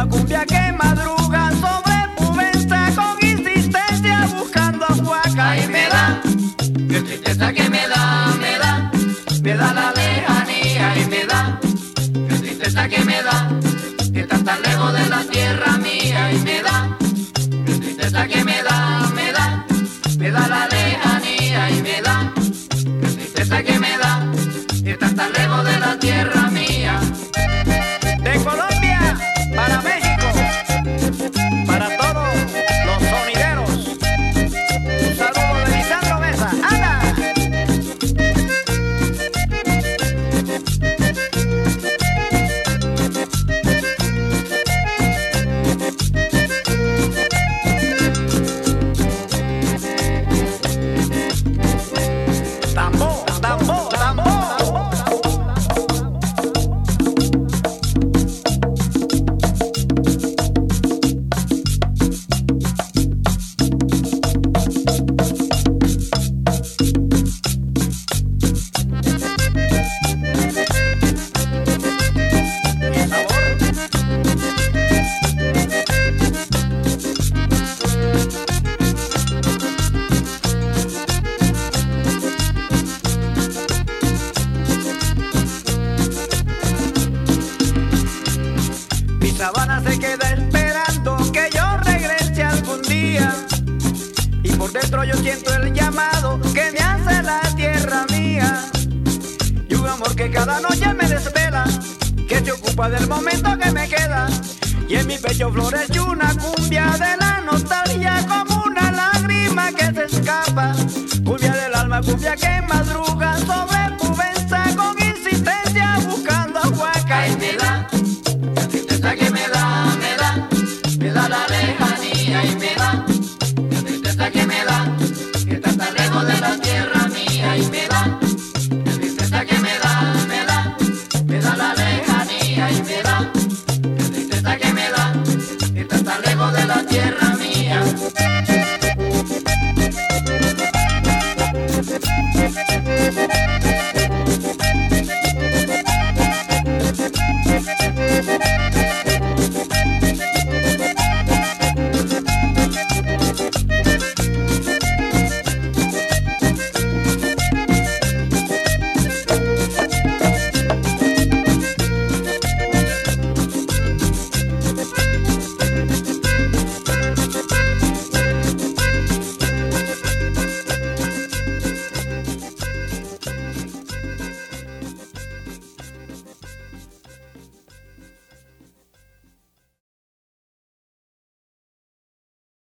alma, cumbia que madruga sobre Pubenza con insistencia buscando a Huaca. Ay, me da, qué tristeza que me da la lejanía y me da, qué tristeza que me da, que estás tan lejos de la tierra mía y me da, qué tristeza que me da la lejanía y me da, qué tristeza que me da, que estás tan lejos de la tierra mía. De Colombia para México, para todos los sonideros, un saludo de Lisandro Mesa. ¡Anda! Tambor, tambor, tambor. Mi sabana se queda esperando que yo regrese algún día, y por dentro yo siento el llamado que me hace la tierra mía, y un amor que cada noche me desvela, que se ocupa del momento que me queda, y en mi pecho florece una cumbia de la nostalgia como una lágrima que se escapa, cumbia del alma, cumbia que madruga sobre